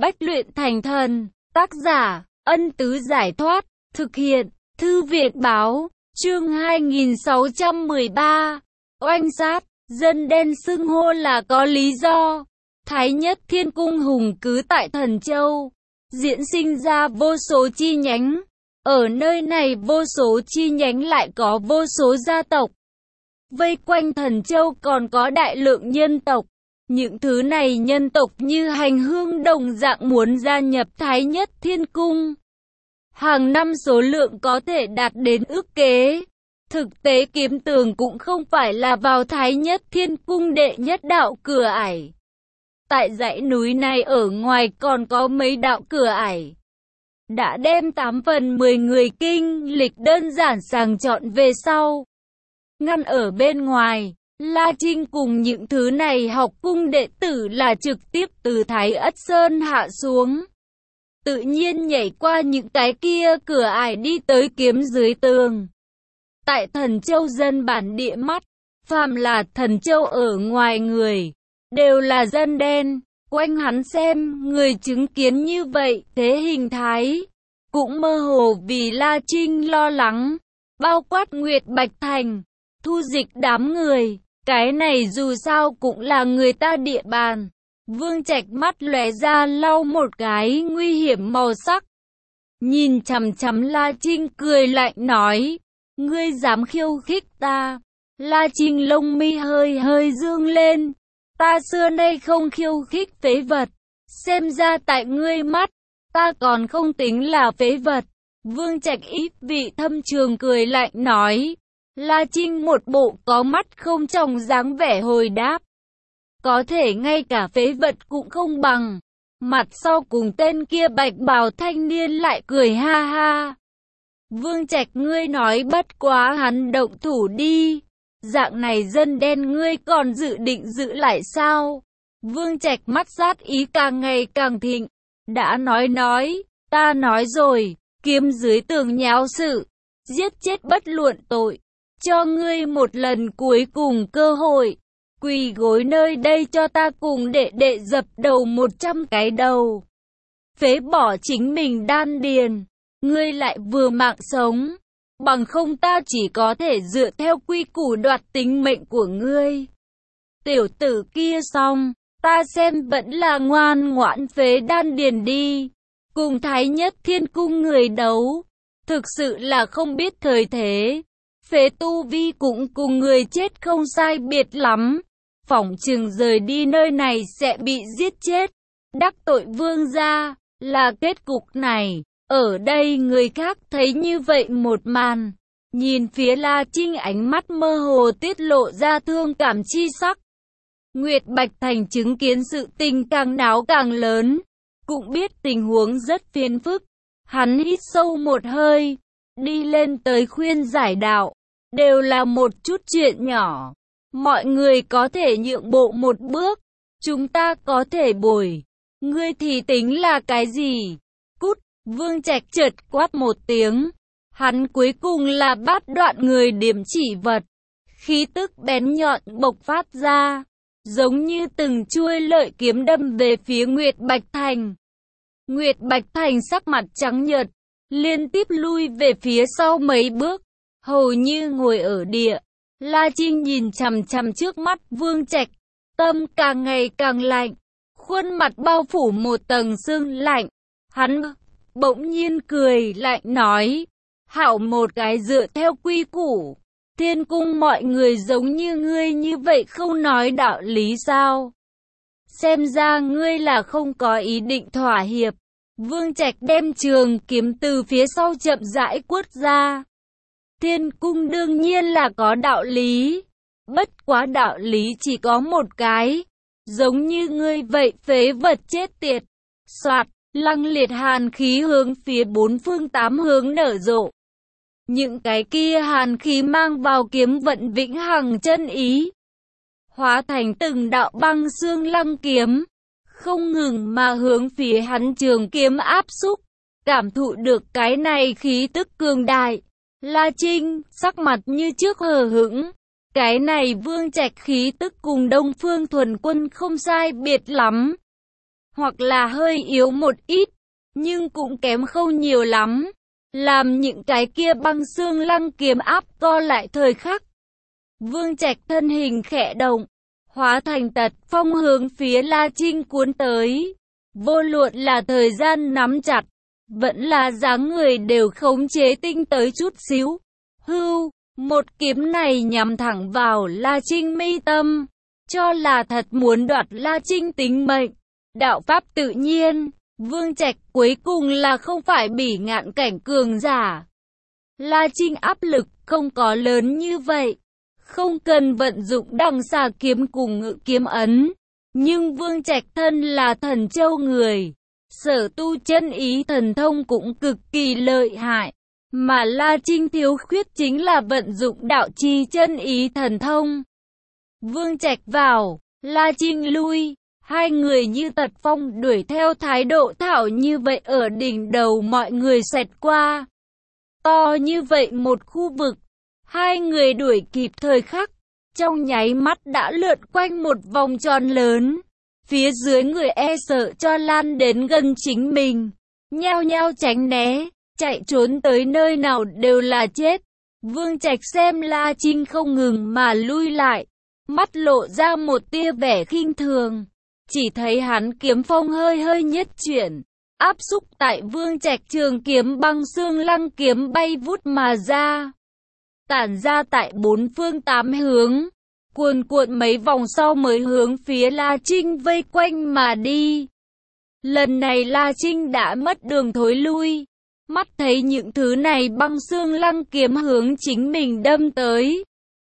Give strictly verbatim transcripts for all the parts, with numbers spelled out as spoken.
Bách luyện thành thần. Tác giả, Ân Tứ Giải Thoát. Thực hiện, Thư Việt Báo. Chương hai nghìn sáu trăm mười ba. Oanh sát, dân đen xưng hô là có lý do. Thái Nhất Thiên Cung hùng cứ tại Thần Châu, diễn sinh ra vô số chi nhánh. Ở nơi này vô số chi nhánh lại có vô số gia tộc. Vây quanh Thần Châu còn có đại lượng nhân tộc. Những thứ này nhân tộc như hành hương đồng dạng muốn gia nhập Thái Nhất Thiên Cung. Hàng năm số lượng có thể đạt đến ức kế. Thực tế Kiếm Tường cũng không phải là vào Thái Nhất Thiên Cung đệ nhất đạo cửa ải. Tại dãy núi này ở ngoài còn có mấy đạo cửa ải. Đã đem tám phần mười người kinh lịch đơn giản sàng chọn về sau. Ngăn ở bên ngoài, La Trinh cùng những thứ này học cung đệ tử là trực tiếp từ Thái Ất Sơn hạ xuống. Tự nhiên nhảy qua những cái kia cửa ải đi tới kiếm dưới tường. Tại Thần Châu dân bản địa mắt, phàm là Thần Châu ở ngoài người, đều là dân đen. Quanh hắn xem, người chứng kiến như vậy, thế hình thái cũng mơ hồ vì La Trinh lo lắng. Bao quát Nguyệt Bạch Thành, Thu Dịch đám người, cái này dù sao cũng là người ta địa bàn. Vương Trạch mắt lóe ra lau một cái nguy hiểm màu sắc. Nhìn chằm chằm La Trinh cười lạnh nói, ngươi dám khiêu khích ta. La Trinh lông mi hơi hơi dương lên. Ta xưa nay không khiêu khích phế vật. Xem ra tại ngươi mắt, ta còn không tính là phế vật. Vương Trạch ít vị thâm trường cười lạnh nói. La Trinh một bộ có mắt không tròng dáng vẻ hồi đáp. Có thể ngay cả phế vật cũng không bằng. Mặt sau cùng tên kia bạch bào thanh niên lại cười ha ha. Vương Trạch ngươi nói bất quá hắn động thủ đi. Dạng này dân đen ngươi còn dự định giữ lại sao? Vương Trạch mắt sát ý càng ngày càng thịnh. Đã nói nói, ta nói rồi, kiếm dưới tường nháo sự, giết chết bất luận tội. Cho ngươi một lần cuối cùng cơ hội. Quỳ gối nơi đây cho ta cùng đệ đệ dập đầu một trăm cái đầu. Phế bỏ chính mình đan điền. Ngươi lại vừa mạng sống. Bằng không ta chỉ có thể dựa theo quy củ đoạt tính mệnh của ngươi. Tiểu tử kia xong, ta xem vẫn là ngoan ngoãn phế đan điền đi. Cùng Thái Nhất Thiên Cung người đấu. Thực sự là không biết thời thế. Phế tu vi cũng cùng người chết không sai biệt lắm. Phỏng chừng rời đi nơi này sẽ bị giết chết. Đắc tội vương gia, là kết cục này. Ở đây người khác thấy như vậy một màn. Nhìn phía La Trinh ánh mắt mơ hồ tiết lộ ra thương cảm chi sắc. Nguyệt Bạch Thành chứng kiến sự tình càng náo càng lớn. Cũng biết tình huống rất phiền phức. Hắn hít sâu một hơi. Đi lên tới khuyên giải đạo. Đều là một chút chuyện nhỏ. Mọi người có thể nhượng bộ một bước. Chúng ta có thể bồi. Ngươi thì tính là cái gì? Cút! Vương Trạch chợt quát một tiếng. Hắn cuối cùng là bát đoạn người điểm chỉ vật. Khí tức bén nhọn bộc phát ra. Giống như từng chuôi lợi kiếm đâm về phía Nguyệt Bạch Thành. Nguyệt Bạch Thành sắc mặt trắng nhợt. Liên tiếp lui về phía sau mấy bước. Hầu như ngồi ở địa. La Trinh nhìn chằm chằm trước mắt Vương Trạch. Tâm càng ngày càng lạnh. Khuôn mặt bao phủ một tầng sương lạnh. Hắn bỗng nhiên cười lạnh nói. Hảo một cái dựa theo quy củ. Thiên cung mọi người giống như ngươi như vậy không nói đạo lý sao? Xem ra ngươi là không có ý định thỏa hiệp. Vương Trạch đem trường kiếm từ phía sau chậm rãi quất ra. Thiên cung đương nhiên là có đạo lý. Bất quá đạo lý chỉ có một cái. Giống như ngươi vậy phế vật chết tiệt. Soạt, lăng liệt hàn khí hướng phía bốn phương tám hướng nở rộ. Những cái kia hàn khí mang vào kiếm vận vĩnh hằng chân ý. Hóa thành từng đạo băng xương lăng kiếm. Không ngừng mà hướng phía hắn trường kiếm áp xúc. Cảm thụ được cái này khí tức cường đại. La Trinh, sắc mặt như trước hờ hững. Cái này Vương Trạch khí tức cùng Đông Phương Thuần Quân không sai biệt lắm. hoặc là hơi yếu một ít, nhưng cũng kém không nhiều lắm, làm những cái kia băng xương lăng kiếm áp co lại thời khắc. Vương Trạch thân hình khẽ động, hóa thành tật phong hướng phía La Trinh cuốn tới. Vô luận là thời gian nắm chặt, vẫn là dáng người đều khống chế tinh tới chút xíu. Hưu, một kiếm này nhắm thẳng vào La Trinh mi tâm, cho là thật muốn đoạt La Trinh tính mệnh. Đạo pháp tự nhiên, Vương Trạch cuối cùng là không phải bỉ ngạn cảnh cường giả. La Trinh áp lực không có lớn như vậy, không cần vận dụng đằng xà kiếm cùng ngự kiếm ấn. Nhưng Vương Trạch thân là thần châu người, sở tu chân ý thần thông cũng cực kỳ lợi hại. Mà La Trinh thiếu khuyết chính là vận dụng đạo chi chân ý thần thông. Vương Trạch vào, La Trinh lui, hai người như tật phong đuổi theo thái độ thảo như vậy ở đỉnh đầu mọi người xẹt qua. To như vậy một khu vực, hai người đuổi kịp thời khắc, trong nháy mắt đã lượn quanh một vòng tròn lớn. Phía dưới người e sợ cho lan đến gần chính mình, nhao nhao tránh né, chạy trốn tới nơi nào đều là chết. Vương Trạch xem La Trinh không ngừng mà lui lại, mắt lộ ra một tia vẻ khinh thường. Chỉ thấy hắn kiếm phong hơi hơi nhất chuyển, áp xúc tại Vương Trạch trường kiếm băng xương lăng kiếm bay vút mà ra, tản ra tại bốn phương tám hướng, cuồn cuộn mấy vòng sau mới hướng phía La Trinh vây quanh mà đi. Lần này La Trinh đã mất đường thối lui, mắt thấy những thứ này băng xương lăng kiếm hướng chính mình đâm tới.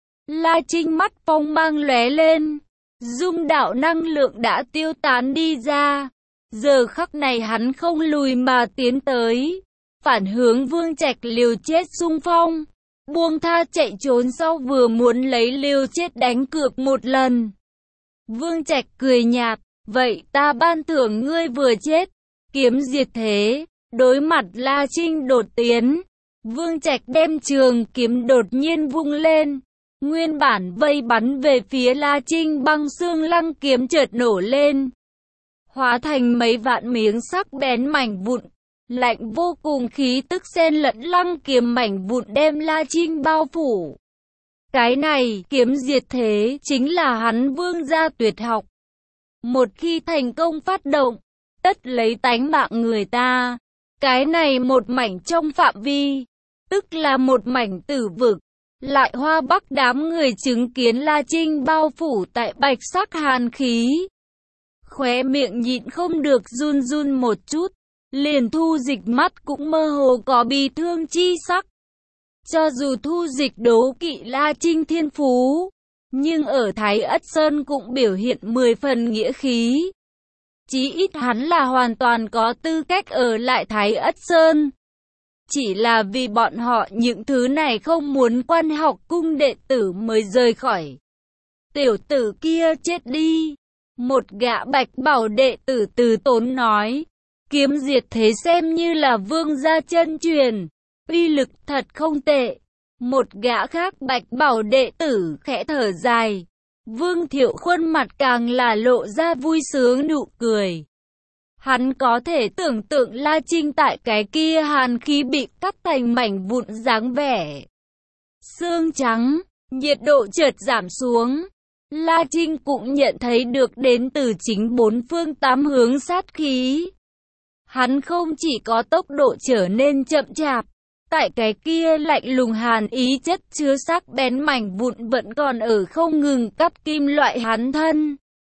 La Trinh mắt phong mang lóe lên, dung đạo năng lượng đã tiêu tán đi ra. Giờ khắc này hắn không lùi mà tiến tới, phản hướng Vương Trạch liều chết xung phong, buông tha chạy trốn sau vừa muốn lấy liều chết đánh cược một lần. Vương Trạch cười nhạt, vậy ta ban thưởng ngươi vừa chết, kiếm diệt thế. Đối mặt La Trinh đột tiến, Vương Trạch đem trường kiếm đột nhiên vung lên. Nguyên bản vây bắn về phía La Trinh băng xương lăng kiếm chợt nổ lên, hóa thành mấy vạn miếng sắc bén mảnh vụn, lạnh vô cùng khí tức xen lẫn lăng kiếm mảnh vụn đem La Trinh bao phủ. Cái này, kiếm diệt thế, chính là hắn Vương gia tuyệt học. Một khi thành công phát động, tất lấy tánh mạng người ta. Cái này một mảnh trong phạm vi, tức là một mảnh tử vực. Lại Hoa Bắc đám người chứng kiến La Trinh bao phủ tại bạch sắc hàn khí, khóe miệng nhịn không được run run một chút, liền Thu Dịch mắt cũng mơ hồ có bi thương chi sắc. Cho dù Thu Dịch đố kỵ La Trinh thiên phú, nhưng ở Thái Ất Sơn cũng biểu hiện mười phần nghĩa khí. Chí ít hắn là hoàn toàn có tư cách ở lại Thái Ất Sơn. Chỉ là vì bọn họ những thứ này không muốn quan học cung đệ tử mới rời khỏi. Tiểu tử kia chết đi. Một gã bạch bảo đệ tử từ tốn nói. Kiếm diệt thế xem như là vương gia chân truyền, uy lực thật không tệ. Một gã khác bạch bảo đệ tử khẽ thở dài. Vương Thiệu khuôn mặt càng là lộ ra vui sướng nụ cười. Hắn có thể tưởng tượng La Trinh tại cái kia hàn khí bị cắt thành mảnh vụn dáng vẻ xương trắng, nhiệt độ chợt giảm xuống. La Trinh cũng nhận thấy được đến từ chính bốn phương tám hướng sát khí. Hắn không chỉ có tốc độ trở nên chậm chạp, tại cái kia lạnh lùng hàn ý chất chứa sắc bén mảnh vụn vẫn còn ở không ngừng cắt kim loại hắn thân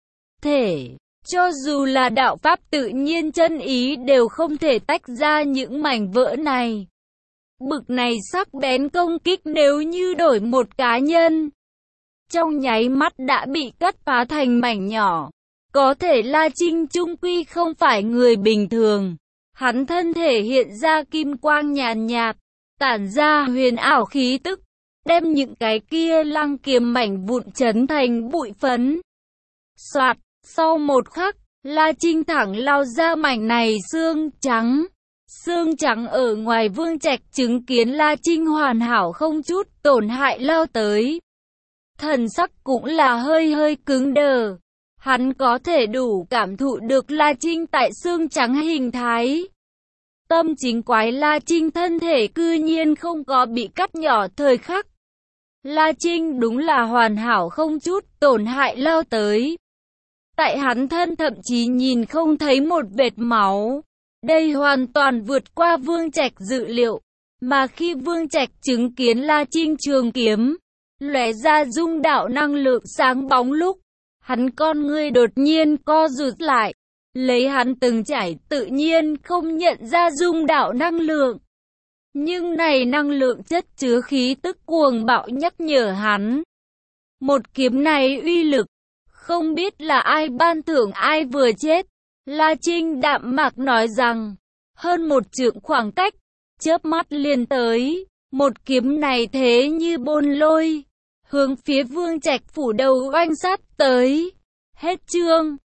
thể. Cho dù là đạo pháp tự nhiên chân ý đều không thể tách ra những mảnh vỡ này. Bực này sắc bén công kích nếu như đổi một cá nhân, trong nháy mắt đã bị cắt phá thành mảnh nhỏ. Có thể La Trinh chung quy không phải người bình thường. Hắn thân thể hiện ra kim quang nhàn nhạt, tản ra huyền ảo khí tức, đem những cái kia lăng kiếm mảnh vụn chấn thành bụi phấn. Soạt! Sau một khắc, La Trinh thẳng lao ra mảnh này xương trắng. Xương trắng ở ngoài Vương Trạch chứng kiến La Trinh hoàn hảo không chút tổn hại lao tới. Thần sắc cũng là hơi hơi cứng đờ. Hắn có thể đủ cảm thụ được La Trinh tại xương trắng hình thái. Tâm chính quái La Trinh thân thể cư nhiên không có bị cắt nhỏ thời khắc. La Trinh đúng là hoàn hảo không chút tổn hại lao tới. Tại hắn thân thậm chí nhìn không thấy một vệt máu. Đây hoàn toàn vượt qua Vương Trạch dự liệu. Mà khi Vương Trạch chứng kiến La Trinh trường kiếm lóe ra dung đạo năng lượng sáng bóng lúc, hắn con ngươi đột nhiên co rụt lại. Lấy hắn từng trải tự nhiên không nhận ra dung đạo năng lượng. Nhưng này năng lượng chất chứa khí tức cuồng bạo nhắc nhở hắn. Một kiếm này uy lực, không biết là ai ban thưởng ai vừa chết. La Trinh đạm mạc nói rằng, hơn một trượng khoảng cách, chớp mắt liền tới. Một kiếm này thế như bôn lôi, hướng phía Vương Trạch phủ đầu oanh sát tới. Hết chương.